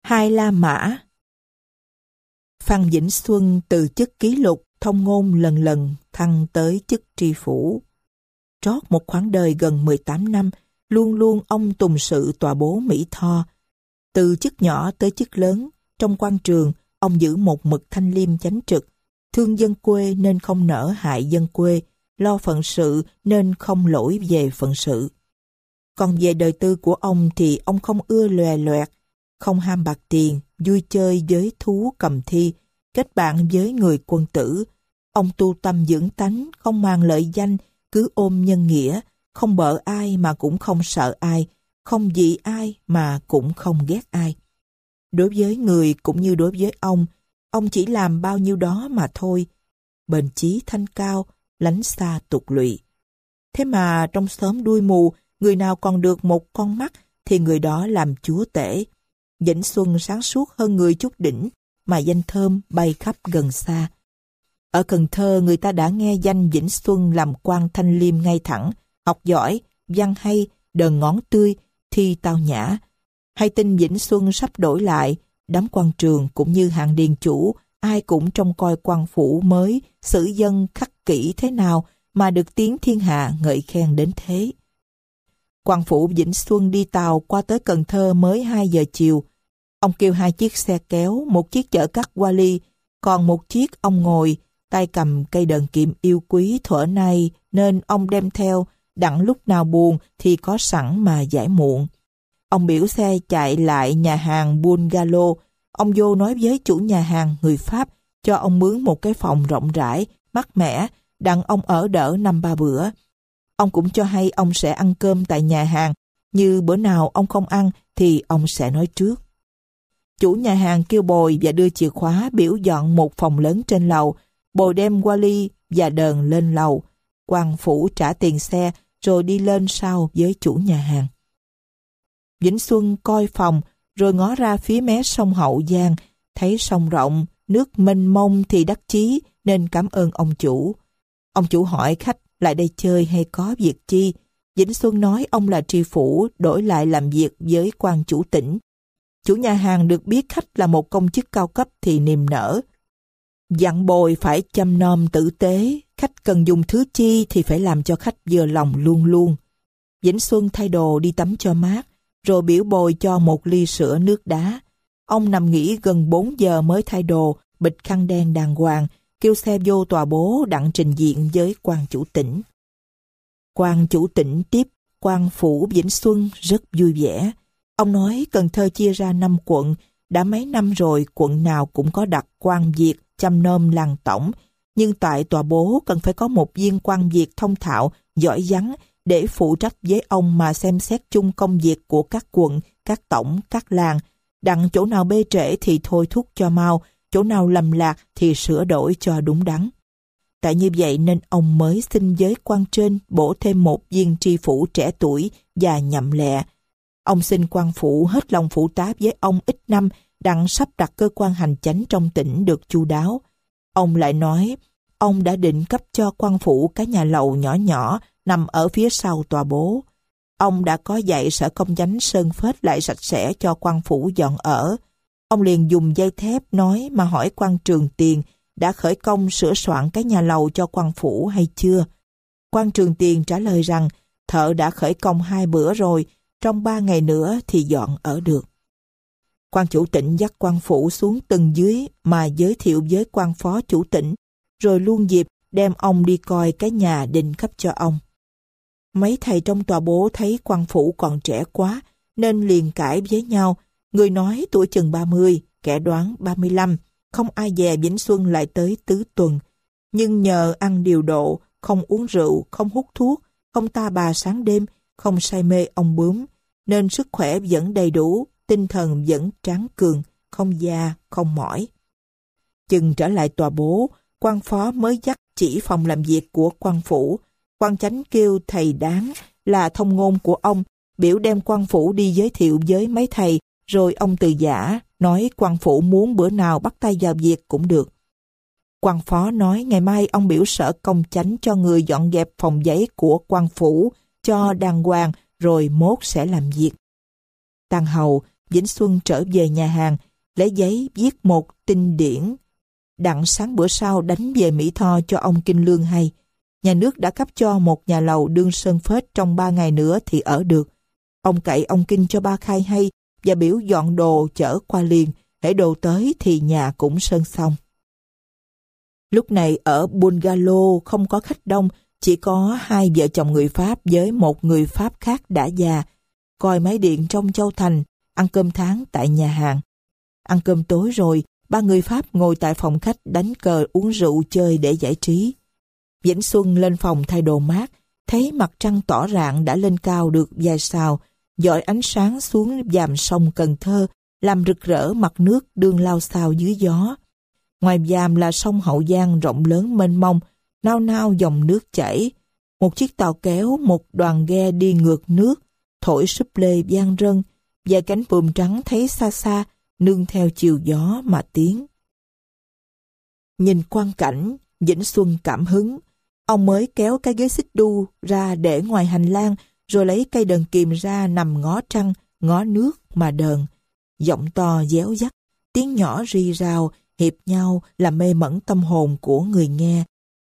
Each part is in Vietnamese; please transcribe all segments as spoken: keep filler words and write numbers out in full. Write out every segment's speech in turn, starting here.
Hai La Mã. Phan Vĩnh Xuân từ chức ký lục thông ngôn lần lần thăng tới chức tri phủ. Trót một khoảng đời gần mười tám năm, luôn luôn ông tùng sự tòa bố Mỹ Tho. Từ chức nhỏ tới chức lớn, trong quan trường, ông giữ một mực thanh liêm chánh trực, thương dân quê nên không nỡ hại dân quê, lo phận sự nên không lỗi về phận sự. Còn về đời tư của ông thì ông không ưa lòe loẹt, không ham bạc tiền, vui chơi với thú cầm thi, kết bạn với người quân tử. Ông tu tâm dưỡng tánh, không mang lợi danh, cứ ôm nhân nghĩa, không bợ ai mà cũng không sợ ai, không dị ai mà cũng không ghét ai. Đối với người cũng như đối với ông, ông chỉ làm bao nhiêu đó mà thôi. Bền chí thanh cao, lánh xa tục lụy. Thế mà trong xóm đuôi mù, người nào còn được một con mắt thì người đó làm chúa tể. Vĩnh Xuân sáng suốt hơn người chút đỉnh, mà danh thơm bay khắp gần xa. Ở Cần Thơ, người ta đã nghe danh Vĩnh Xuân làm quan thanh liêm ngay thẳng, học giỏi, văn hay, đờn ngón tươi, thi tao nhã. Hay tin Vĩnh Xuân sắp đổi lại, đám quan trường cũng như hạng điền chủ, ai cũng trông coi quan phủ mới, xử dân khắc kỷ thế nào mà được tiếng thiên hạ ngợi khen đến thế. Quan phủ Vĩnh Xuân đi tàu qua tới Cần Thơ mới hai giờ chiều. Ông kêu hai chiếc xe kéo, một chiếc chở cắt qua ly, còn một chiếc ông ngồi, tay cầm cây đờn kiệm yêu quý thuở nay nên ông đem theo, đặng lúc nào buồn thì có sẵn mà giải muộn. Ông biểu xe chạy lại nhà hàng Bungalow. Ông vô nói với chủ nhà hàng người Pháp cho ông mướn một cái phòng rộng rãi, mát mẻ, đặng ông ở đỡ năm ba bữa. Ông cũng cho hay ông sẽ ăn cơm tại nhà hàng, như bữa nào ông không ăn thì ông sẽ nói trước. Chủ nhà hàng kêu Bồi và đưa chìa khóa biểu dọn một phòng lớn trên lầu. Bồi đem qua ly và đờn lên lầu. Quan phủ trả tiền xe rồi đi lên sau với chủ nhà hàng. Vĩnh Xuân coi phòng rồi ngó ra phía mé sông Hậu Giang, thấy sông rộng, nước mênh mông thì đắc chí nên cảm ơn ông chủ. Ông chủ hỏi khách lại đây chơi hay có việc chi. Vĩnh Xuân nói ông là tri phủ đổi lại làm việc với quan chủ tỉnh. Chủ nhà hàng được biết khách là một công chức cao cấp thì niềm nở. Dặn Bồi phải chăm nom tử tế, khách cần dùng thứ chi thì phải làm cho khách vừa lòng luôn luôn. Vĩnh Xuân thay đồ đi tắm cho mát, rồi biểu Bồi cho một ly sữa nước đá. Ông nằm nghỉ gần bốn giờ mới thay đồ, bịt khăn đen đàng hoàng, kêu xe vô tòa bố đặng trình diện với quan chủ tỉnh. Quan chủ tỉnh tiếp quan phủ Vĩnh Xuân rất vui vẻ. Ông nói Cần Thơ chia ra năm quận, đã mấy năm rồi quận nào cũng có đặt quan Việt chăm nom làng tổng, nhưng tại tòa bố cần phải có một viên quan Việt thông thạo, giỏi giắng để phụ trách với ông mà xem xét chung công việc của các quận, các tổng, các làng, đặng chỗ nào bê trễ thì thôi thúc cho mau, chỗ nào lầm lạc thì sửa đổi cho đúng đắn. Tại như vậy nên ông mới xin với quan trên bổ thêm một viên tri phủ trẻ tuổi và nhậm lẹ. Ông xin quan phủ hết lòng phụ tá với ông ít năm, đặng sắp đặt cơ quan hành chánh trong tỉnh được chu đáo. Ông lại nói, ông đã định cấp cho quan phủ cái nhà lầu nhỏ nhỏ nằm ở phía sau tòa bố. Ông đã có dạy sở công chánh sơn phết lại sạch sẽ cho quan phủ dọn ở. Ông liền dùng dây thép nói mà hỏi quan Trường Tiền đã khởi công sửa soạn cái nhà lầu cho quan phủ hay chưa. Quan Trường Tiền trả lời rằng thợ đã khởi công hai bữa rồi, trong ba ngày nữa thì dọn ở được. Quan chủ tỉnh dắt quan phủ xuống tầng dưới mà giới thiệu với quan phó chủ tỉnh, rồi luôn dịp đem ông đi coi cái nhà định cấp cho ông. Mấy thầy trong tòa bố thấy quan phủ còn trẻ quá nên liền cãi với nhau, người nói tuổi chừng ba mươi, kẻ đoán ba mươi lăm, không ai dè Vĩnh Xuân lại tới tứ tuần. Nhưng nhờ ăn điều độ, không uống rượu, không hút thuốc, không ta bà sáng đêm, không say mê ong bướm, nên sức khỏe vẫn đầy đủ, tinh thần vẫn tráng cường, không già, không mỏi. Chừng trở lại tòa bố, quan phó mới dắt chỉ phòng làm việc của quan phủ. Quan chánh kêu thầy Đáng là thông ngôn của ông, biểu đem quan phủ đi giới thiệu với mấy thầy, rồi ông từ giả, nói quan phủ muốn bữa nào bắt tay vào việc cũng được. Quan phó nói ngày mai ông biểu sở công chánh cho người dọn dẹp phòng giấy của quan phủ, cho đàng hoàng, rồi mốt sẽ làm việc. Tàn hầu, Vĩnh Xuân trở về nhà hàng, lấy giấy viết một tin điển, đặng sáng bữa sau đánh về Mỹ Tho cho ông Kinh Lương hay. Nhà nước đã cấp cho một nhà lầu đương sơn phết trong ba ngày nữa thì ở được. Ông cậy ông Kinh cho ba Khai hay và biểu dọn đồ chở qua liền, hễ đồ tới thì nhà cũng sơn xong. Lúc này ở Bungalow không có khách đông, chỉ có hai vợ chồng người Pháp với một người Pháp khác đã già, coi máy điện trong Châu Thành, ăn cơm tháng tại nhà hàng. Ăn cơm tối rồi, ba người Pháp ngồi tại phòng khách đánh cờ uống rượu chơi để giải trí. Vĩnh Xuân lên phòng thay đồ mát, thấy mặt trăng tỏ rạng đã lên cao được vài sào, dọi ánh sáng xuống dàm sông Cần Thơ, làm rực rỡ mặt nước đương lao xao dưới gió. Ngoài dàm là sông Hậu Giang rộng lớn mênh mông, nao nao dòng nước chảy. Một chiếc tàu kéo, một đoàn ghe đi ngược nước, thổi súp lê vang rân, và cánh buồm trắng thấy xa xa, nương theo chiều gió mà tiến. Nhìn quang cảnh, Vĩnh Xuân cảm hứng. Ông mới kéo cái ghế xích đu ra để ngoài hành lang, rồi lấy cây đờn kìm ra nằm ngó trăng, ngó nước mà đờn. Giọng to déo dắt, tiếng nhỏ rì rào, hiệp nhau làm mê mẩn tâm hồn của người nghe.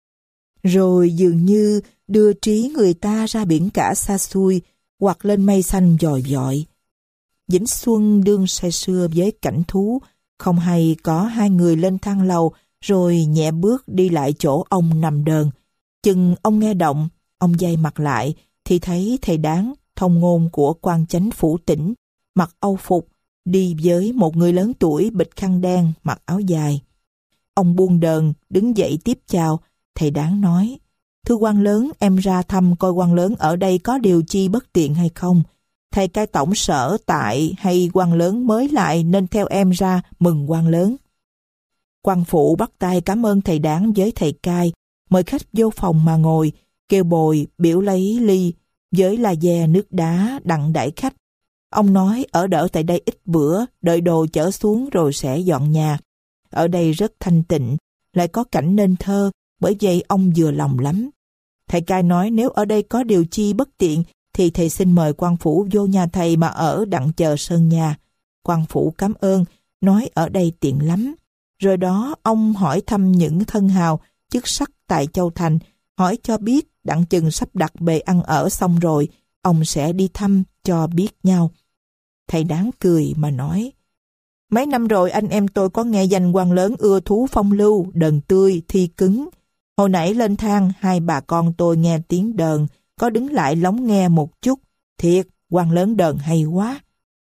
Rồi dường như đưa trí người ta ra biển cả xa xôi, hoặc lên mây xanh dòi dọi. Vĩnh Xuân đương say sưa với cảnh thú, không hay có hai người lên thang lầu, rồi nhẹ bước đi lại chỗ ông nằm đờn. Chừng ông nghe động, ông dây mặt lại, thì thấy thầy Đáng, thông ngôn của quan chánh phủ tỉnh, mặc âu phục, đi với một người lớn tuổi bịt khăn đen, mặc áo dài. Ông buông đờn, đứng dậy tiếp chào. Thầy Đáng nói: "Thưa quan lớn, em ra thăm coi quan lớn ở đây có điều chi bất tiện hay không. Thầy cai tổng sở tại hay quan lớn mới lại nên theo em ra mừng quan lớn." Quan phụ bắt tay cảm ơn thầy Đáng với thầy cai, mời khách vô phòng mà ngồi, kêu bồi biểu lấy ly với là dè nước đá đặng đãi khách. Ông nói ở đỡ tại đây ít bữa, đợi đồ chở xuống rồi sẽ dọn nhà. Ở đây rất thanh tịnh, lại có cảnh nên thơ, bởi vậy ông vừa lòng lắm. Thầy cai nói nếu ở đây có điều chi bất tiện thì thầy xin mời quan phủ vô nhà thầy mà ở đặng chờ sơn nhà. Quan phủ cảm ơn, nói ở đây tiện lắm. Rồi đó ông hỏi thăm những thân hào, chức sắc tại Châu Thành, hỏi cho biết đặng chừng sắp đặt bề ăn ở xong rồi, ông sẽ đi thăm cho biết nhau. Thầy Đáng cười mà nói: "Mấy năm rồi anh em tôi có nghe danh quan lớn ưa thú phong lưu, đờn tươi, thi cứng. Hồi nãy lên thang, hai bà con tôi nghe tiếng đờn, có đứng lại lóng nghe một chút. Thiệt, quan lớn đờn hay quá."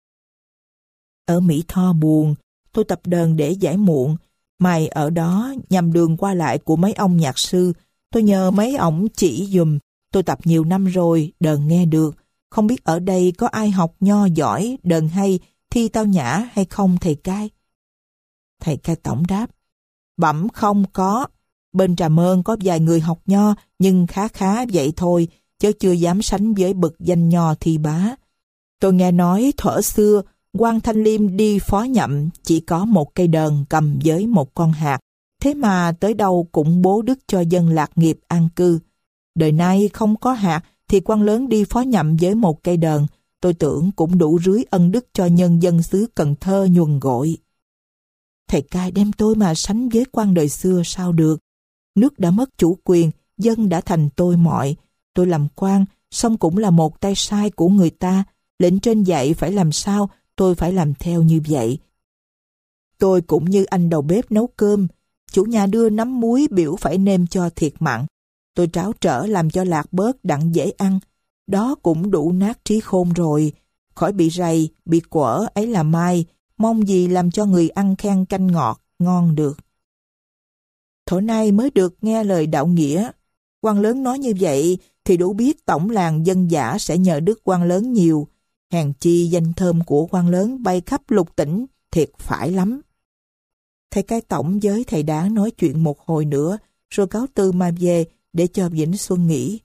Ở Mỹ Tho buồn, tôi tập đờn để giải muộn. Mày ở đó nhằm đường qua lại của mấy ông nhạc sư, tôi nhờ mấy ổng chỉ dùm. Tôi tập nhiều năm rồi, đờn nghe được. Không biết ở đây có ai học nho giỏi, đờn hay, thi tao nhã hay không thầy cai? Thầy cai tổng đáp: "Bẩm không có. Bên Trà Mơn có vài người học nho, nhưng khá khá vậy thôi, chứ chưa dám sánh với bậc danh nho thi bá. Tôi nghe nói thuở xưa, quan Thanh Liêm đi phó nhậm chỉ có một cây đờn cầm với một con hạt, thế mà tới đâu cũng bố đức cho dân lạc nghiệp an cư. Đời nay không có hạt thì quan lớn đi phó nhậm với một cây đờn, tôi tưởng cũng đủ rưới ân đức cho nhân dân xứ Cần Thơ nhuần gội." Thầy cai đem tôi mà sánh với quan đời xưa sao được. Nước đã mất chủ quyền, dân đã thành tôi mọi. Tôi làm quan, song cũng là một tay sai của người ta. Lệnh trên dạy phải làm sao, tôi phải làm theo như vậy. Tôi cũng như anh đầu bếp nấu cơm. Chủ nhà đưa nắm muối biểu phải nêm cho thiệt mặn. Tôi tráo trở làm cho lạc bớt đặng dễ ăn. Đó cũng đủ nát trí khôn rồi. Khỏi bị rầy, bị quở ấy là mai. Mong gì làm cho người ăn khen canh ngọt, ngon được. Thổi nay mới được nghe lời đạo nghĩa. Quan lớn nói như vậy thì đủ biết tổng làng dân dã sẽ nhờ đức quan lớn nhiều. Hèn chi danh thơm của quan lớn bay khắp lục tỉnh, thiệt phải lắm. Thầy cai tổng với thầy Đáng nói chuyện một hồi nữa, rồi cáo từ mà về để cho Vĩnh Xuân nghỉ.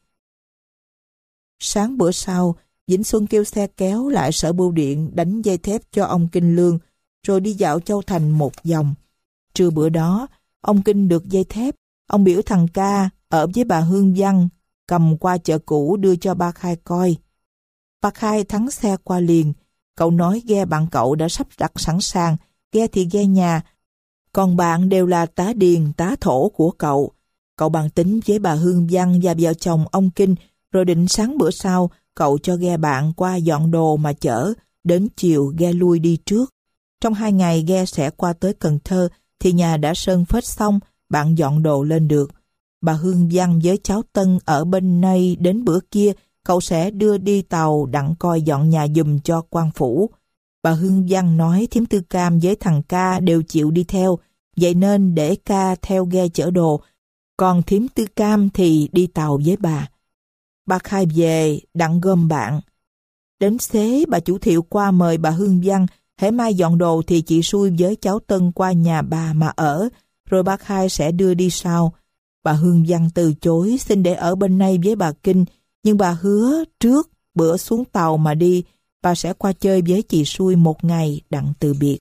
Sáng bữa sau, Vĩnh Xuân kêu xe kéo lại sở bưu điện đánh dây thép cho ông Kinh Lương, rồi đi dạo Châu Thành một vòng. Trưa bữa đó, ông Kinh được dây thép, ông biểu thằng ca ở với bà Hương Văn, cầm qua chợ cũ đưa cho ba Khai coi. Ba Khai thắng xe qua liền, Cậu nói ghe bạn cậu đã sắp đặt sẵn sàng, ghe thì ghe nhà, còn bạn đều là tá điền, tá thổ của cậu. Cậu bàn tính với bà Hương Văn và vợ chồng ông Kinh, rồi định sáng bữa sau, cậu cho ghe bạn qua dọn đồ mà chở, đến chiều ghe lui đi trước. Trong hai ngày ghe sẽ qua tới Cần Thơ, thì nhà đã sơn phết xong, bạn dọn đồ lên được. Bà Hương Văn với cháu Tân ở bên này đến bữa kia, cậu sẽ đưa đi tàu đặng coi dọn nhà giùm cho quan phủ. Bà Hương Văn nói thím Tư Cam với thằng Ca đều chịu đi theo, vậy nên để Ca theo ghe chở đồ, còn thím Tư Cam thì đi tàu với bà. Bà Khai về đặng gom bạn. Đến xế bà chủ Thiệu qua mời bà Hương Văn, hễ mai dọn đồ thì chị Xui với cháu Tân qua nhà bà mà ở, rồi bà Khai sẽ đưa đi sau. Bà Hương Văn từ chối xin để ở bên này với bà Kinh, nhưng bà hứa trước bữa xuống tàu mà đi, bà sẽ qua chơi với chị Xui một ngày đặng từ biệt.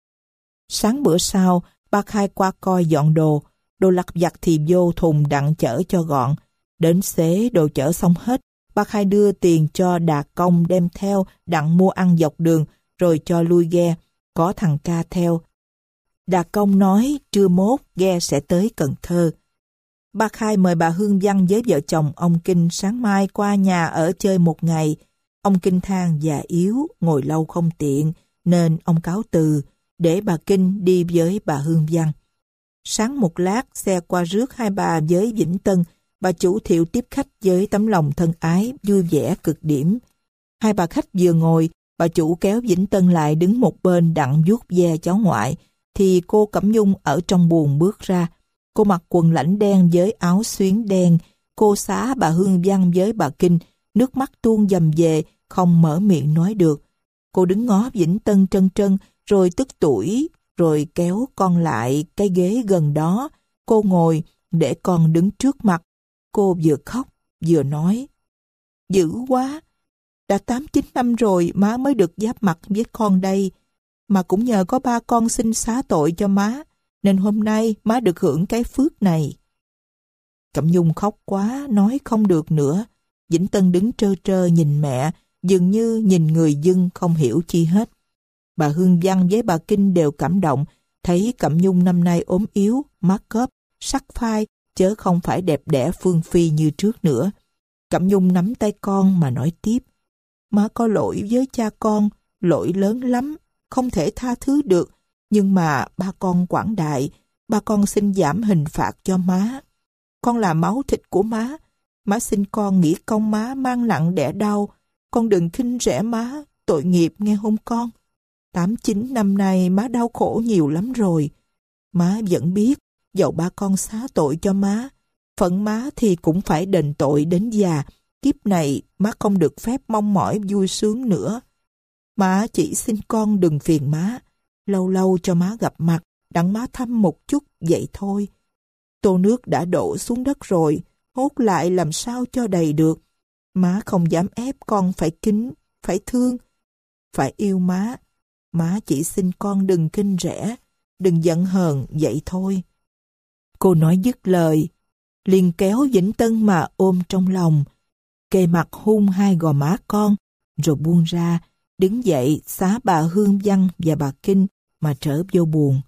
Sáng bữa sau, bà Khai qua coi dọn đồ, đồ lặt vặt thì vô thùng đặng chở cho gọn. Đến xế đồ chở xong hết, bà Khai đưa tiền cho Đà Công đem theo đặng mua ăn dọc đường, rồi cho lui ghe, có thằng Ca theo. Đà Công nói trưa mốt ghe sẽ tới Cần Thơ. Bà Khai mời bà Hương Văn với vợ chồng ông Kinh sáng mai qua nhà ở chơi một ngày. Ông Kinh than già yếu, ngồi lâu không tiện, nên ông cáo từ, để bà Kinh đi với bà Hương Văn. Sáng một lát, xe qua rước hai bà với Vĩnh Tân, bà chủ Thiệu tiếp khách với tấm lòng thân ái, vui vẻ cực điểm. Hai bà khách vừa ngồi, bà chủ kéo Vĩnh Tân lại đứng một bên đặng vuốt ve cháu ngoại, thì cô Cẩm Nhung ở trong buồng bước ra. Cô mặc quần lãnh đen với áo xuyến đen, cô xá bà Hương Văn với bà Kinh, nước mắt tuôn dầm về, không mở miệng nói được. Cô đứng ngó Vĩnh Tân trân trân, rồi tức tủi, rồi kéo con lại cái ghế gần đó. Cô ngồi, để con đứng trước mặt. Cô vừa khóc, vừa nói: dữ quá, đã tám chín năm rồi má mới được giáp mặt với con đây, mà cũng nhờ có ba con xin xá tội cho má, nên hôm nay má được hưởng cái phước này. Cẩm Nhung khóc quá, nói không được nữa. Vĩnh Tân đứng trơ trơ nhìn mẹ, dường như nhìn người dưng không hiểu chi hết. Bà Hương Văn với bà Kinh đều cảm động, thấy Cẩm Nhung năm nay ốm yếu, má cóp, sắc phai, chớ không phải đẹp đẽ phương phi như trước nữa. Cẩm Nhung nắm tay con mà nói tiếp: má có lỗi với cha con, lỗi lớn lắm, không thể tha thứ được, nhưng mà ba con quảng đại, ba con xin giảm hình phạt cho má. Con là máu thịt của má, má xin con nghĩ công má mang nặng đẻ đau, con đừng khinh rẻ má, tội nghiệp nghe không con. Tám chín năm nay má đau khổ nhiều lắm rồi. Má vẫn biết, dẫu ba con xá tội cho má, phận má thì cũng phải đền tội đến già. Kiếp này má không được phép mong mỏi vui sướng nữa. Má chỉ xin con đừng phiền má, lâu lâu cho má gặp mặt, đặng má thăm một chút vậy thôi. Tô nước đã đổ xuống đất rồi, hốt lại làm sao cho đầy được. Má không dám ép con phải kính, phải thương, phải yêu má. Má chỉ xin con đừng khinh rẻ, đừng giận hờn vậy thôi. Cô nói dứt lời, liền kéo Vĩnh Tân mà ôm trong lòng, kề mặt hôn hai gò má con, rồi buông ra, đứng dậy xá bà Hương Văn và bà Kinh mà trở vô buồng.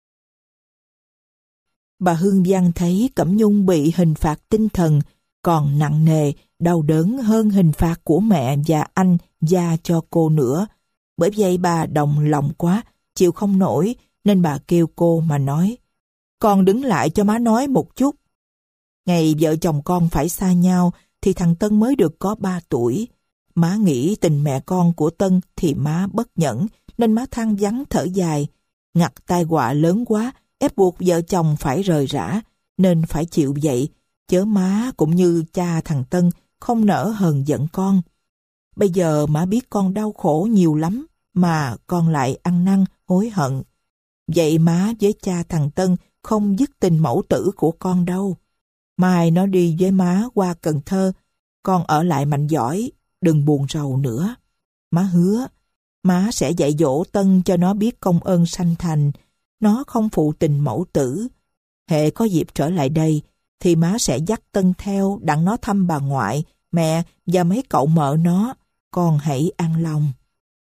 Bà Hương Văn thấy Cẩm Nhung bị hình phạt tinh thần còn nặng nề, đau đớn hơn hình phạt của mẹ và anh gia cho cô nữa. Bởi vậy bà đồng lòng quá, chịu không nổi, nên bà kêu cô mà nói: con đứng lại cho má nói một chút. Ngày vợ chồng con phải xa nhau thì thằng Tân mới được có ba tuổi. Má nghĩ tình mẹ con của Tân thì má bất nhẫn, nên má than vắng thở dài. Ngặt tai họa lớn quá, ép buộc vợ chồng phải rời rã, nên phải chịu vậy, chớ má cũng như cha thằng Tân không nỡ hờn giận con. Bây giờ má biết con đau khổ nhiều lắm, mà con lại ăn năn hối hận. Vậy má với cha thằng Tân không dứt tình mẫu tử của con đâu. Mai nó đi với má qua Cần Thơ, con ở lại mạnh giỏi, đừng buồn rầu nữa. Má hứa, má sẽ dạy dỗ Tân cho nó biết công ơn sanh thành, nó không phụ tình mẫu tử. Hễ có dịp trở lại đây, thì má sẽ dắt Tân theo đặng nó thăm bà ngoại, mẹ và mấy cậu mợ nó, con hãy an lòng.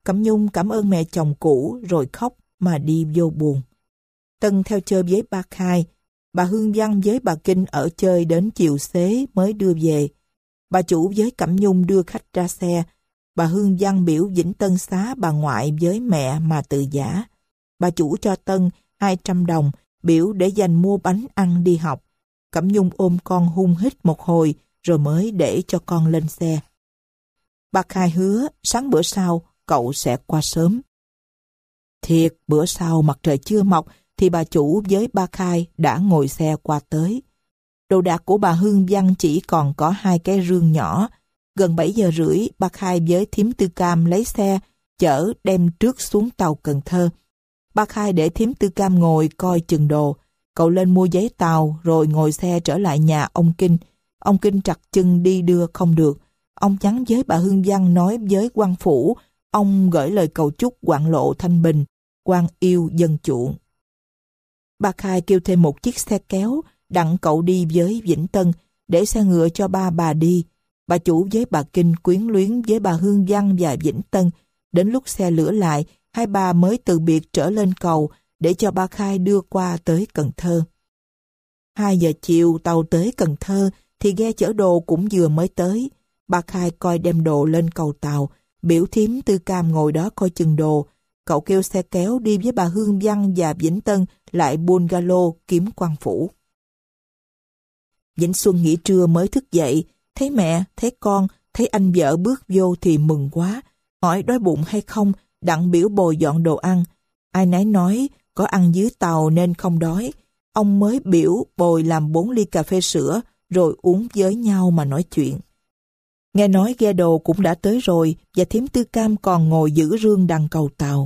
Cẩm Nhung cảm ơn mẹ chồng cũ rồi khóc mà đi vô buồn. Tân theo chơi với ba Khai. Bà Hương Văn với bà Kinh ở chơi đến chiều xế mới đưa về. Bà chủ với Cẩm Nhung đưa khách ra xe. Bà Hương Văn biểu Vĩnh Tân xá bà ngoại với mẹ mà tự giả. Bà chủ cho Tân hai trăm đồng, biểu để dành mua bánh ăn đi học. Cẩm Nhung ôm con hun hít một hồi rồi mới để cho con lên xe. Bà Khai hứa sáng bữa sau cậu sẽ qua sớm. Thiệt, bữa sau mặt trời chưa mọc thì bà chủ với ba Khai đã ngồi xe qua tới. Đồ đạc của bà Hương Văn chỉ còn có hai cái rương nhỏ. Gần bảy giờ rưỡi, ba Khai với thím Tư Cam lấy xe, chở đem trước xuống tàu Cần Thơ. Ba Khai để thím Tư Cam ngồi coi chừng đồ. Cậu lên mua giấy tàu rồi ngồi xe trở lại nhà ông Kinh. Ông Kinh trặc chân đi đưa không được. Ông nhắn với bà Hương Văn nói với quan phủ, ông gửi lời cầu chúc hoạn lộ thanh bình, quan yêu dân chuộng. Ba Khai kêu thêm một chiếc xe kéo, đặng cậu đi với Vĩnh Tân, để xe ngựa cho ba bà đi. Bà chủ với bà Kinh quyến luyến với bà Hương Văn và Vĩnh Tân. Đến lúc xe lửa lại, hai bà mới từ biệt trở lên cầu để cho ba Khai đưa qua tới Cần Thơ. Hai giờ chiều tàu tới Cần Thơ thì ghe chở đồ cũng vừa mới tới. Ba Khai coi đem đồ lên cầu tàu, biểu thím Tư Cam ngồi đó coi chừng đồ. Cậu kêu xe kéo đi với bà Hương Văn và Vĩnh Tân lại bungalow kiếm quan phủ. Vĩnh Xuân nghỉ trưa mới thức dậy, thấy mẹ, thấy con, thấy anh vợ bước vô thì mừng quá, hỏi đói bụng hay không, đặng biểu bồi dọn đồ ăn. Ai nấy nói có ăn dưới tàu nên không đói. Ông mới biểu bồi làm bốn ly cà phê sữa rồi uống với nhau mà nói chuyện. Nghe nói ghe đồ cũng đã tới rồi và thím Tư Cam còn ngồi giữ rương đằng cầu tàu.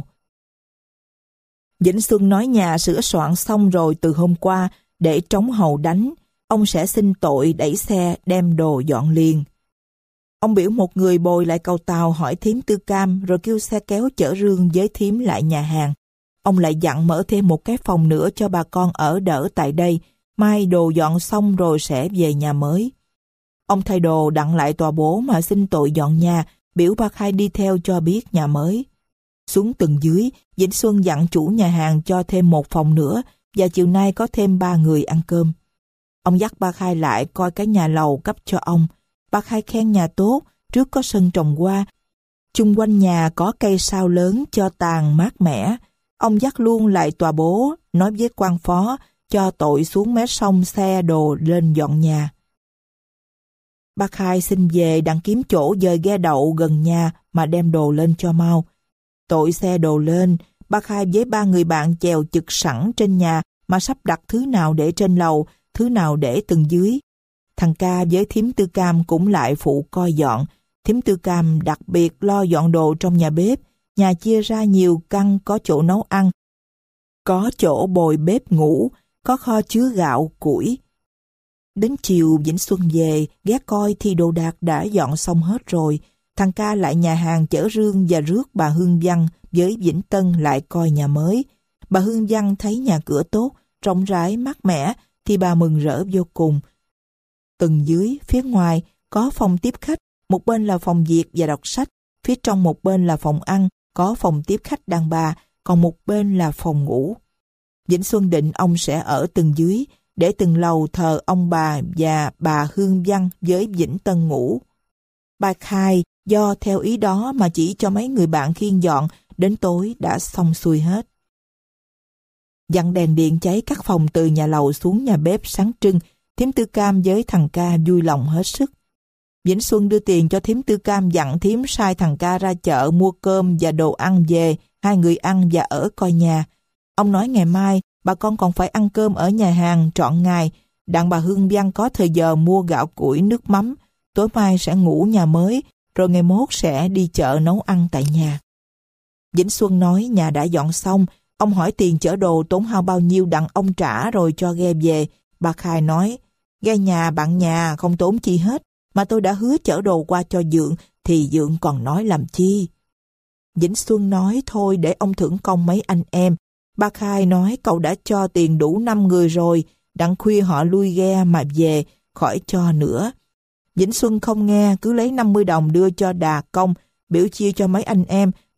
Vĩnh Xuân nói nhà sửa soạn xong rồi từ hôm qua để trống hầu đánh. Ông sẽ xin tội đẩy xe đem đồ dọn liền. Ông biểu một người bồi lại cầu tàu hỏi thím Tư Cam rồi kêu xe kéo chở rương với thím lại nhà hàng. Ông lại dặn mở thêm một cái phòng nữa cho bà con ở đỡ tại đây. Mai đồ dọn xong rồi sẽ về nhà mới. Ông thay đồ đặng lại tòa bố mà xin tội dọn nhà, biểu ba Khai đi theo cho biết nhà mới. Xuống tầng dưới, Vĩnh Xuân dặn chủ nhà hàng cho thêm một phòng nữa và chiều nay có thêm ba người ăn cơm. Ông dắt ba Khai lại coi cái nhà lầu cấp cho ông. Ba Khai khen nhà tốt, trước có sân trồng hoa. Chung quanh nhà có cây sao lớn cho tàn mát mẻ. Ông dắt luôn lại tòa bố, nói với quan phó, cho tội xuống mé sông xe đồ lên dọn nhà. Ba Khai xin về đặng kiếm chỗ dời ghe đậu gần nhà mà đem đồ lên cho mau. Tội xe đồ lên, ba Khai với ba người bạn chèo chực sẵn trên nhà mà sắp đặt thứ nào để trên lầu, thứ nào để tầng dưới. Thằng Ca với thím Tư Cam cũng lại phụ coi dọn. Thím Tư Cam đặc biệt lo dọn đồ trong nhà bếp. Nhà chia ra nhiều căn, có chỗ nấu ăn, có chỗ bồi bếp ngủ, có kho chứa gạo, củi. Đến chiều Vĩnh Xuân về, ghé coi thì đồ đạc đã dọn xong hết rồi. Thằng Ca lại nhà hàng chở rương và rước bà Hương Văn với Vĩnh Tân lại coi nhà mới. Bà Hương Văn thấy nhà cửa tốt, rộng rãi, mát mẻ thì bà mừng rỡ vô cùng. Tầng dưới, phía ngoài, có phòng tiếp khách, một bên là phòng việc và đọc sách, phía trong một bên là phòng ăn, có phòng tiếp khách đàn bà, còn một bên là phòng ngủ. Vĩnh Xuân định ông sẽ ở tầng dưới, để từng lầu thờ ông bà và bà Hương Văn với Vĩnh Tân ngủ. Ba Khai do theo ý đó mà chỉ cho mấy người bạn khiêng dọn, đến tối đã xong xuôi hết. Dặn đèn điện cháy các phòng từ nhà lầu xuống nhà bếp sáng trưng, thím Tư Cam với thằng Ca vui lòng hết sức. Vĩnh Xuân đưa tiền cho thím Tư Cam dặn thím sai thằng Ca ra chợ mua cơm và đồ ăn về, hai người ăn và ở coi nhà. Ông nói ngày mai bà con còn phải ăn cơm ở nhà hàng trọn ngày, đặng bà Hương Văn có thời giờ mua gạo củi nước mắm, tối mai sẽ ngủ nhà mới, rồi ngày mốt sẽ đi chợ nấu ăn tại nhà. Vĩnh Xuân nói nhà đã dọn xong, ông hỏi tiền chở đồ tốn hao bao nhiêu đặng ông trả rồi cho ghe về. Bà Khai nói, ghe nhà bạn nhà không tốn chi hết, mà tôi đã hứa chở đồ qua cho Dượng, thì Dượng còn nói làm chi. Vĩnh Xuân nói thôi để ông thưởng công mấy anh em. Ba Khai nói cậu đã cho tiền đủ năm người rồi, đặng khuya họ lui ghe mà về, khỏi cho nữa. Vĩnh Xuân không nghe, cứ lấy năm mươi đồng đưa cho đà công, biểu chia cho mấy anh em,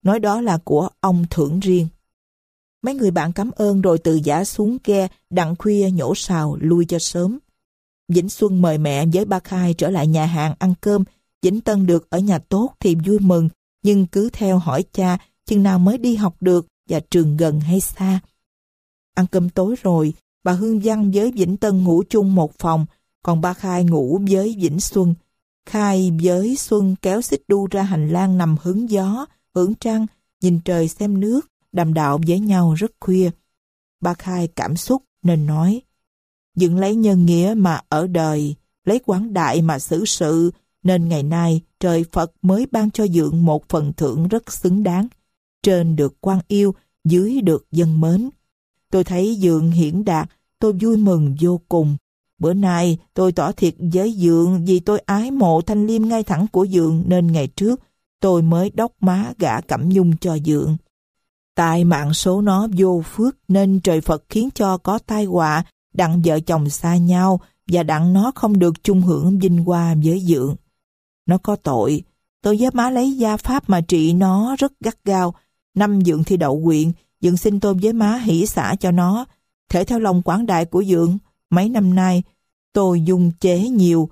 nói đó là của ông thưởng riêng. Mấy người bạn cảm ơn rồi từ giã xuống ghe, đặng khuya nhổ sào lui cho sớm. Vĩnh Xuân mời mẹ với ba Khai trở lại nhà hàng ăn cơm. Vĩnh Tân được ở nhà tốt thì vui mừng, nhưng cứ theo hỏi cha chừng nào mới đi học được và trường gần hay xa. Ăn cơm tối rồi, bà Hương Văn với Vĩnh Tân ngủ chung một phòng, còn ba Khai ngủ với Vĩnh Xuân. Khai với Xuân kéo xích đu ra hành lang nằm hứng gió, hưởng trăng, nhìn trời xem nước, đàm đạo với nhau rất khuya. Ba Khai cảm xúc nên nói: "Dựng lấy nhân nghĩa mà ở đời, lấy quảng đại mà xử sự, nên ngày nay trời Phật mới ban cho Dượng một phần thưởng rất xứng đáng. Trên được quan yêu, dưới được dân mến. Tôi thấy Dượng hiển đạt, tôi vui mừng vô cùng. Bữa nay tôi tỏ thiệt với Dượng vì tôi ái mộ thanh liêm ngay thẳng của Dượng, nên ngày trước tôi mới đốc má gả Cẩm Nhung cho Dượng. Tại mạng số nó vô phước nên trời Phật khiến cho có tai họa, đặng vợ chồng xa nhau và đặng nó không được chung hưởng vinh hoa với Dượng. Nó có tội, tôi với má lấy gia pháp mà trị nó rất gắt gao. Năm Dượng thi đậu huyện, Dượng xin tôi với má hỷ xả cho nó. Thể theo lòng quảng đại của Dượng, mấy năm nay tôi dung chế nhiều,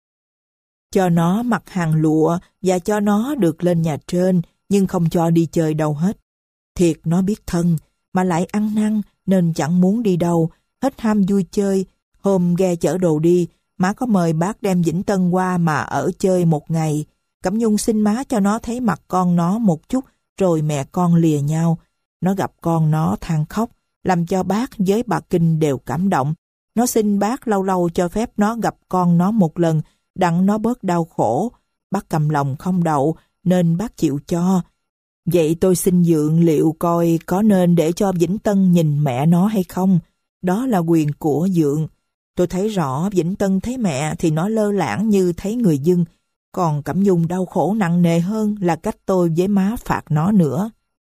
cho nó mặc hàng lụa và cho nó được lên nhà trên, nhưng không cho đi chơi đâu hết. Thiệt nó biết thân, mà lại ăn năn nên chẳng muốn đi đâu, hết ham vui chơi. Hôm ghe chở đồ đi, má có mời bác đem Vĩnh Tân qua mà ở chơi một ngày. Cẩm Nhung xin má cho nó thấy mặt con nó một chút, rồi mẹ con lìa nhau. Nó gặp con nó than khóc, làm cho bác với bà Kinh đều cảm động. Nó xin bác lâu lâu cho phép nó gặp con nó một lần, đặng nó bớt đau khổ. Bác cầm lòng không đậu, nên bác chịu cho. Vậy tôi xin Dượng liệu coi có nên để cho Vĩnh Tân nhìn mẹ nó hay không. Đó là quyền của Dượng. Tôi thấy rõ Vĩnh Tân thấy mẹ thì nó lơ lãng như thấy người dưng. Còn Cẩm Nhung đau khổ nặng nề hơn là cách tôi với má phạt nó nữa.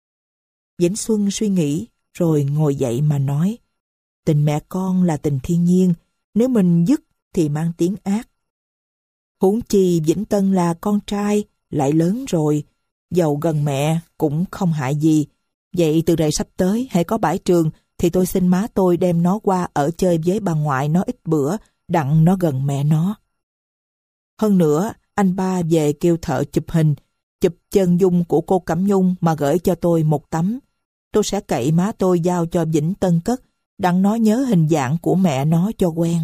Vĩnh Xuân suy nghĩ, rồi ngồi dậy mà nói: Tình mẹ con là tình thiên nhiên, nếu mình dứt thì mang tiếng ác. Huống chi Vĩnh Tân là con trai, lại lớn rồi, dầu gần mẹ cũng không hại gì. Vậy từ đây sắp tới, hãy có bãi trường, thì tôi xin má tôi đem nó qua ở chơi với bà ngoại nó ít bữa, đặng nó gần mẹ nó. Hơn nữa, anh ba về kêu thợ chụp hình, chụp chân dung của cô Cẩm Nhung mà gửi cho tôi một tấm. Tôi sẽ cậy má tôi giao cho Vĩnh Tân cất, đặng nó nhớ hình dạng của mẹ nó cho quen.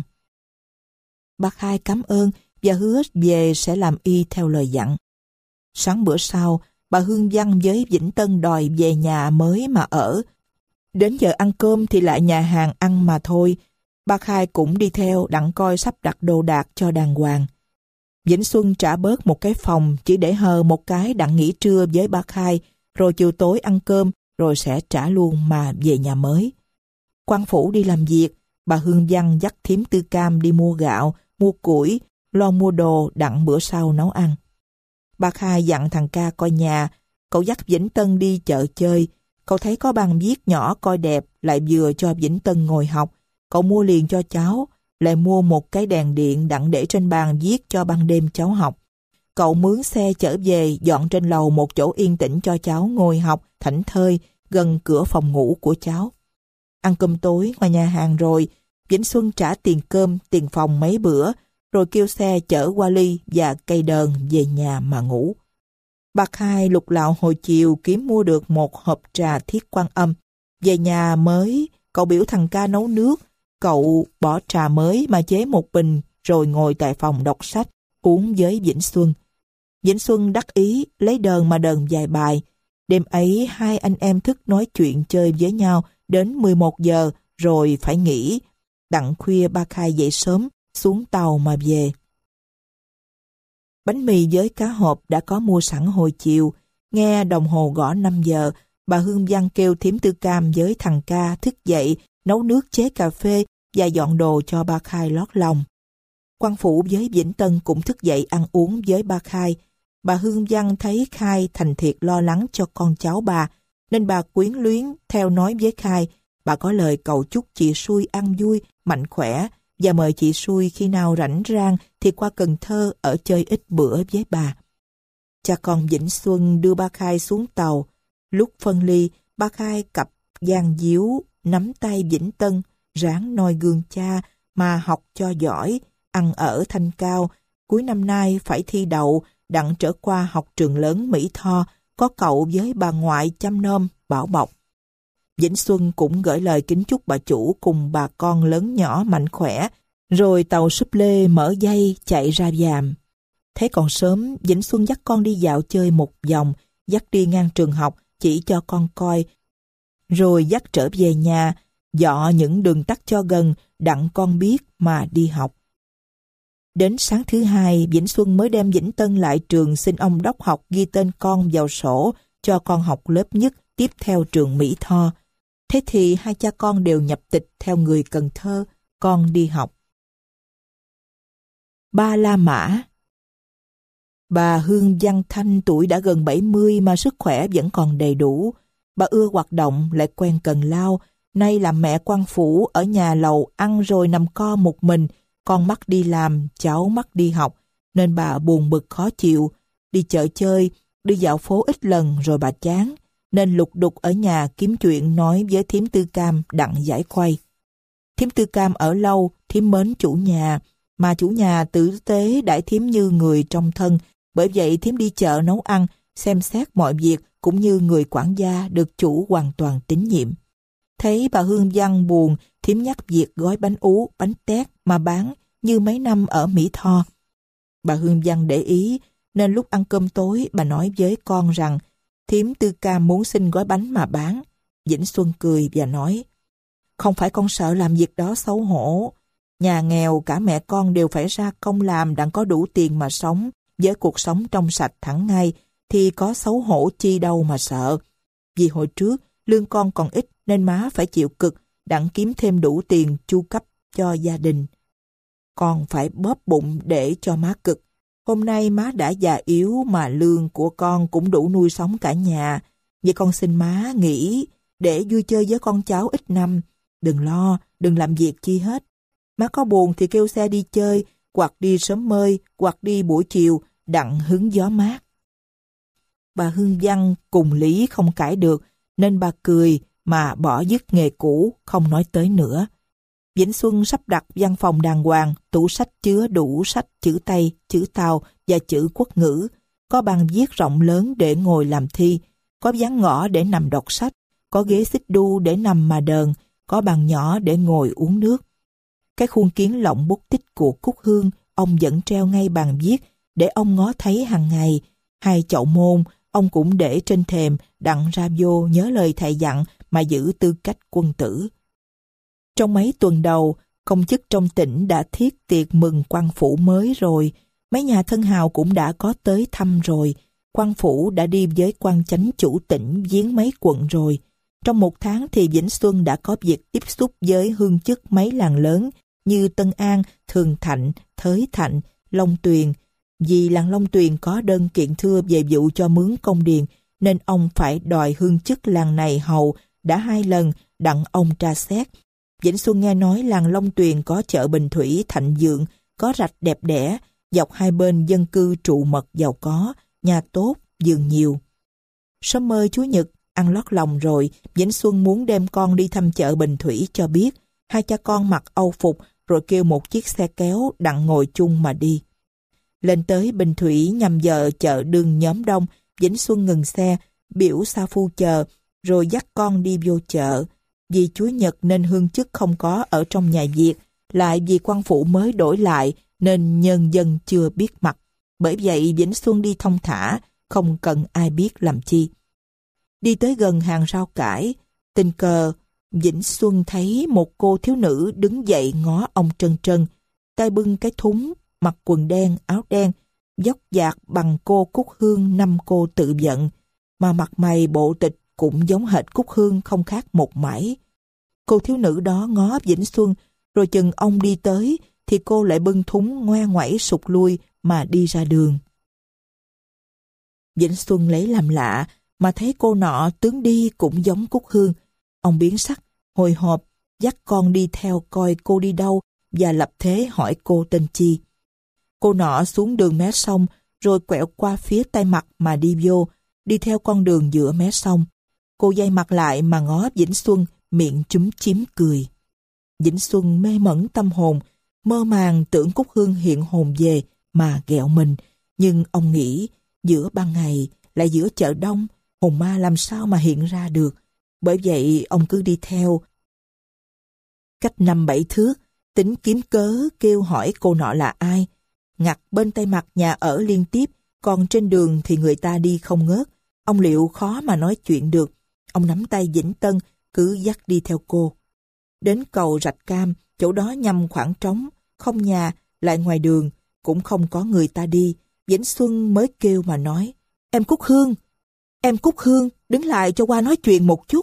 Bác Hai cảm ơn và hứa về sẽ làm y theo lời dặn. Sáng bữa sau, bà Hương Văn với Vĩnh Tân đòi về nhà mới mà ở. Đến giờ ăn cơm thì lại nhà hàng ăn mà thôi. Bác Hai cũng đi theo đặng coi sắp đặt đồ đạc cho đàng hoàng. Vĩnh Xuân trả bớt một cái phòng chỉ để hờ một cái đặng nghỉ trưa với bác Hai, rồi chiều tối ăn cơm, rồi sẽ trả luôn mà về nhà mới. Quan phủ đi làm việc, bà Hương Văn dắt thím Tư Cam đi mua gạo, mua củi, lo mua đồ đặng bữa sau nấu ăn. Bác Hai dặn thằng Ca coi nhà, cậu dắt Vĩnh Tân đi chợ chơi. Cậu thấy có bàn viết nhỏ coi đẹp, lại vừa cho Vĩnh Tân ngồi học. Cậu mua liền cho cháu, lại mua một cái đèn điện đặng để trên bàn viết cho ban đêm cháu học. Cậu mướn xe chở về, dọn trên lầu một chỗ yên tĩnh cho cháu ngồi học, thảnh thơi, gần cửa phòng ngủ của cháu. Ăn cơm tối ngoài nhà hàng rồi, Vĩnh Xuân trả tiền cơm, tiền phòng mấy bữa, rồi kêu xe chở qua ly và cây đờn về nhà mà ngủ. Bác Hai lục lạo hồi chiều kiếm mua được một hộp trà Thiết Quan Âm. Về nhà mới, cậu biểu thằng Ca nấu nước, cậu bỏ trà mới mà chế một bình, rồi ngồi tại phòng đọc sách, uống với Vĩnh Xuân. Vĩnh Xuân đắc ý, lấy đờn mà đờn vài bài. Đêm ấy hai anh em thức nói chuyện chơi với nhau đến mười một giờ rồi phải nghỉ. Đặng khuya bác Hai dậy sớm, xuống tàu mà về. Bánh mì với cá hộp đã có mua sẵn hồi chiều. Nghe đồng hồ gõ năm giờ, bà Hương Văn kêu thím Tư Cam với thằng Ca thức dậy, nấu nước chế cà phê và dọn đồ cho ba Khai lót lòng. Quan Phủ với Vĩnh Tân cũng thức dậy ăn uống với ba Khai. Bà Hương Văn thấy Khai thành thiệt lo lắng cho con cháu bà, nên bà quyến luyến theo nói với Khai, bà có lời cầu chúc chị Xui ăn vui, mạnh khỏe, và mời chị Xui khi nào rảnh rang thì qua Cần Thơ ở chơi ít bữa với bà. Cha con Vĩnh Xuân đưa ba Khai xuống tàu, Lúc phân ly, bác hai cặp gian díu, nắm tay Vĩnh Tân, ráng noi gương cha mà học cho giỏi, ăn ở thanh cao. Cuối năm nay phải thi đậu, đặng trở qua học trường lớn Mỹ Tho, có cậu với bà ngoại chăm nom, bảo bọc. Vĩnh Xuân cũng gửi lời kính chúc bà chủ cùng bà con lớn nhỏ mạnh khỏe, rồi tàu súp lê mở dây chạy ra Giàm. Thế còn sớm, Vĩnh Xuân dắt con đi dạo chơi một vòng, dắt đi ngang trường học, chỉ cho con coi, rồi dắt trở về nhà, dọ những đường tắt cho gần, đặng con biết mà đi học. Đến sáng thứ hai, Vĩnh Xuân mới đem Vĩnh Tân lại trường xin ông đốc học ghi tên con vào sổ, cho con học lớp nhất tiếp theo trường Mỹ Tho. Thế thì hai cha con đều nhập tịch theo người Cần Thơ, con đi học. Ba La Mã. Bà Hương Văn Thanh tuổi đã gần bảy mươi mà sức khỏe vẫn còn đầy đủ. Bà ưa hoạt động, lại quen cần lao. Nay làm mẹ quan phủ, ở nhà lầu ăn rồi nằm co một mình. Con mắc đi làm, cháu mắc đi học, nên bà buồn bực khó chịu. Đi chợ chơi, đi dạo phố ít lần rồi bà chán, nên lục đục ở nhà kiếm chuyện nói với thím Tư Cam đặng giải khuây. Thím Tư Cam ở lâu, thím mến chủ nhà, mà chủ nhà tử tế đãi thím như người trong thân, bởi vậy thím đi chợ nấu ăn, xem xét mọi việc cũng như người quản gia được chủ hoàn toàn tín nhiệm. Thấy bà Hương Văn buồn, thím nhắc việc gói bánh ú, bánh tét mà bán như mấy năm ở Mỹ Tho. Bà Hương Văn để ý, nên lúc ăn cơm tối bà nói với con rằng thím Tư Cam muốn xin gói bánh mà bán. Vĩnh Xuân cười và nói, không phải con sợ làm việc đó xấu hổ. Nhà nghèo cả mẹ con đều phải ra công làm đặng có đủ tiền mà sống, với cuộc sống trong sạch thẳng ngay thì có xấu hổ chi đâu mà sợ. Vì hồi trước lương con còn ít nên má phải chịu cực đặng kiếm thêm đủ tiền chu cấp cho gia đình. Con phải bóp bụng để cho má cực. Hôm nay má đã già yếu mà lương của con cũng đủ nuôi sống cả nhà. Vậy con xin má nghỉ để vui chơi với con cháu ít năm. Đừng lo, đừng làm việc chi hết. Má có buồn thì kêu xe đi chơi, hoặc đi sớm mơi, hoặc đi buổi chiều, đặng hứng gió mát. Bà Hương Văn cùng lý không cãi được, nên bà cười mà bỏ dứt nghề cũ, không nói tới nữa. Vĩnh Xuân sắp đặt văn phòng đàng hoàng, tủ sách chứa đủ sách chữ Tây, chữ Tàu và chữ Quốc ngữ, có bàn viết rộng lớn để ngồi làm thi, có ván ngõ để nằm đọc sách, có ghế xích đu để nằm mà đờn, có bàn nhỏ để ngồi uống nước. Cái khuôn kiến lộng bút tích của Cúc Hương ông vẫn treo ngay bàn viết để ông ngó thấy hàng ngày. Hai chậu môn ông cũng để trên thềm đặng ra vô nhớ lời thầy dặn mà giữ tư cách quân tử. Trong mấy tuần đầu, công chức trong tỉnh đã thiết tiệc mừng quan phủ mới rồi. Mấy nhà thân hào cũng đã có tới thăm rồi. Quan phủ đã đi với quan chánh chủ tỉnh viếng mấy quận rồi. Trong một tháng thì Vĩnh Xuân đã có việc tiếp xúc với hương chức mấy làng lớn như Tân An, Thường Thạnh, Thới Thạnh, Long Tuyền. Vì làng Long Tuyền có đơn kiện thưa về vụ cho mướn công điền, nên ông phải đòi hương chức làng này hầu đã hai lần đặng ông tra xét. Vĩnh Xuân nghe nói làng Long Tuyền có chợ Bình Thủy thạnh vượng, có rạch đẹp đẽ, dọc hai bên dân cư trụ mật giàu có, nhà tốt, vườn nhiều. Sớm mơ Chúa Nhật, ăn lót lòng rồi, Vĩnh Xuân muốn đem con đi thăm chợ Bình Thủy cho biết. Hai cha con mặc âu phục rồi kêu một chiếc xe kéo đặng ngồi chung mà đi. Lên tới Bình Thủy nhằm giờ chợ đương nhóm đông, Vĩnh Xuân ngừng xe, biểu sa phu chờ, rồi dắt con đi vô chợ. Vì Chúa Nhật nên hương chức không có ở trong nhà Việt, lại vì quan phủ mới đổi lại nên nhân dân chưa biết mặt. Bởi vậy Vĩnh Xuân đi thong thả, không cần ai biết làm chi. Đi tới gần hàng rau cải, tình cờ Vĩnh Xuân thấy một cô thiếu nữ đứng dậy ngó ông trân trân, tay bưng cái thúng, mặc quần đen, áo đen, dốc dạc bằng cô Cúc Hương năm cô tự vận, mà mặt mày bộ tịch cũng giống hệt Cúc Hương không khác một mảy. Cô thiếu nữ đó ngó Vĩnh Xuân, rồi chừng ông đi tới, thì cô lại bưng thúng ngoe ngoẩy sụt lui mà đi ra đường. Vĩnh Xuân lấy làm lạ, mà thấy cô nọ tướng đi cũng giống Cúc Hương. Ông biến sắc, hồi hộp, dắt con đi theo coi cô đi đâu và lập thế hỏi cô tên chi. Cô nọ xuống đường mé sông, rồi quẹo qua phía tay mặt mà đi vô, đi theo con đường giữa mé sông. Cô dây mặt lại mà ngó Vĩnh Xuân, miệng chúm chím cười. Vĩnh Xuân mê mẩn tâm hồn, mơ màng tưởng Cúc Hương hiện hồn về mà ghẹo mình. Nhưng ông nghĩ, giữa ban ngày, lại giữa chợ đông, hồn ma làm sao mà hiện ra được. Bởi vậy ông cứ đi theo. Cách năm bảy thước, tính kiếm cớ kêu hỏi cô nọ là ai. Ngặt bên tay mặt nhà ở liên tiếp, còn trên đường thì người ta đi không ngớt. Ông liệu khó mà nói chuyện được. Ông nắm tay Vĩnh Tân, cứ dắt đi theo cô. Đến cầu Rạch Cam, chỗ đó nhằm khoảng trống, không nhà, lại ngoài đường, cũng không có người ta đi. Vĩnh Xuân mới kêu mà nói, em Cúc Hương, em Cúc Hương, đứng lại cho qua nói chuyện một chút.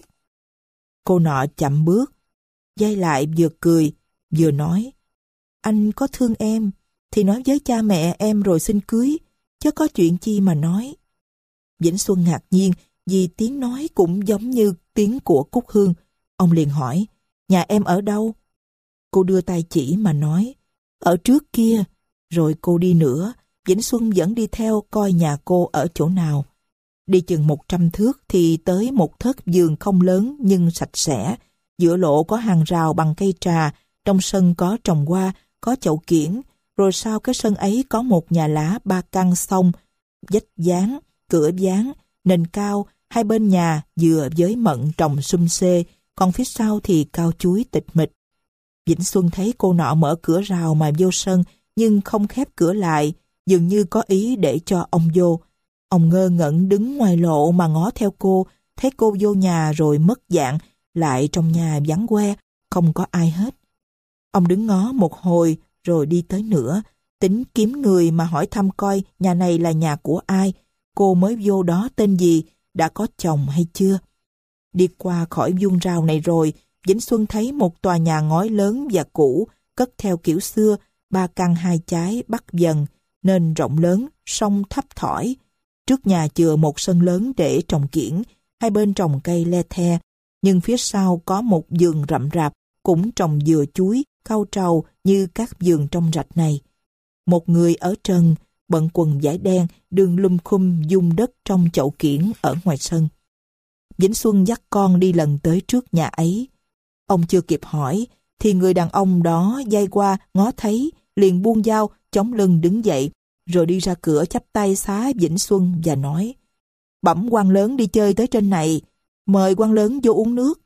Cô nọ chậm bước, dây lại vừa cười, vừa nói, anh có thương em, thì nói với cha mẹ em rồi xin cưới, chứ có chuyện chi mà nói. Vĩnh Xuân ngạc nhiên, vì tiếng nói cũng giống như tiếng của Cúc Hương. Ông liền hỏi, nhà em ở đâu? Cô đưa tay chỉ mà nói, ở trước kia. Rồi cô đi nữa, Vĩnh Xuân vẫn đi theo coi nhà cô ở chỗ nào. Đi chừng một trăm thước thì tới một thất vườn không lớn nhưng sạch sẽ. Giữa lộ có hàng rào bằng cây trà, trong sân có trồng hoa, có chậu kiển. Rồi sau cái sân ấy có một nhà lá ba căn xong, vách dáng, cửa dáng, nền cao, hai bên nhà dừa với mận trồng sum xê, còn phía sau thì cao chuối tịch mịch. Vĩnh Xuân thấy cô nọ mở cửa rào mà vô sân, nhưng không khép cửa lại, dường như có ý để cho ông vô. Ông ngơ ngẩn đứng ngoài lộ mà ngó theo cô, thấy cô vô nhà rồi mất dạng, lại trong nhà vắng que, không có ai hết. Ông đứng ngó một hồi rồi đi tới nữa, tính kiếm người mà hỏi thăm coi nhà này là nhà của ai, cô mới vô đó tên gì, đã có chồng hay chưa. Đi qua khỏi vuông rào này rồi, Vĩnh Xuân thấy một tòa nhà ngói lớn và cũ, cất theo kiểu xưa, ba căn hai trái bắc dần, nên rộng lớn, song thấp thỏi. Trước nhà chừa một sân lớn để trồng kiển, hai bên trồng cây le the, nhưng phía sau có một vườn rậm rạp, cũng trồng dừa chuối, cau trầu như các vườn trong rạch này. Một người ở trần, bận quần vải đen, đường lum khum dung đất trong chậu kiển ở ngoài sân. Vĩnh Xuân dắt con đi lần tới trước nhà ấy. Ông chưa kịp hỏi, thì người đàn ông đó dây qua ngó thấy, liền buông dao, chống lưng đứng dậy, rồi đi ra cửa chắp tay xá Vĩnh Xuân và nói, bẩm quan lớn đi chơi tới trên này, mời quan lớn vô uống nước.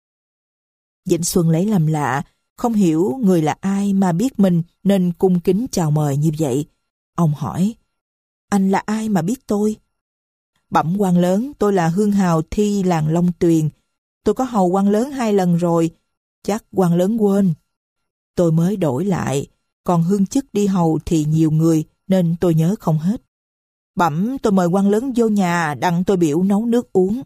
Vĩnh Xuân lấy làm lạ, không hiểu người là ai mà biết mình nên cung kính chào mời như vậy. Ông hỏi, anh là ai mà biết tôi? Bẩm quan lớn, tôi là Hương Hào Thi làng Long Tuyền. Tôi có hầu quan lớn hai lần rồi, chắc quan lớn quên. Tôi mới đổi lại, còn hương chức đi hầu thì nhiều người nên tôi nhớ không hết. Bẩm tôi mời quan lớn vô nhà đặng tôi biểu nấu nước uống.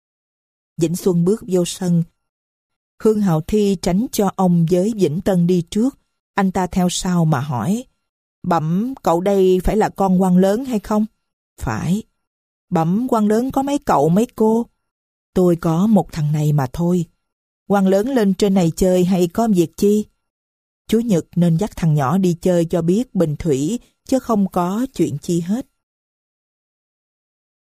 Vĩnh Xuân bước vô sân. Hương Hào Thi tránh cho ông với Vĩnh Tân đi trước, anh ta theo sau mà hỏi, bẩm cậu đây phải là con quan lớn hay không? Phải. Bẩm quan lớn có mấy cậu mấy cô? Tôi có một thằng này mà thôi. Quan lớn lên trên này chơi hay có việc chi? Chú Nhật nên dắt thằng nhỏ đi chơi cho biết bình thủy, chứ không có chuyện chi hết.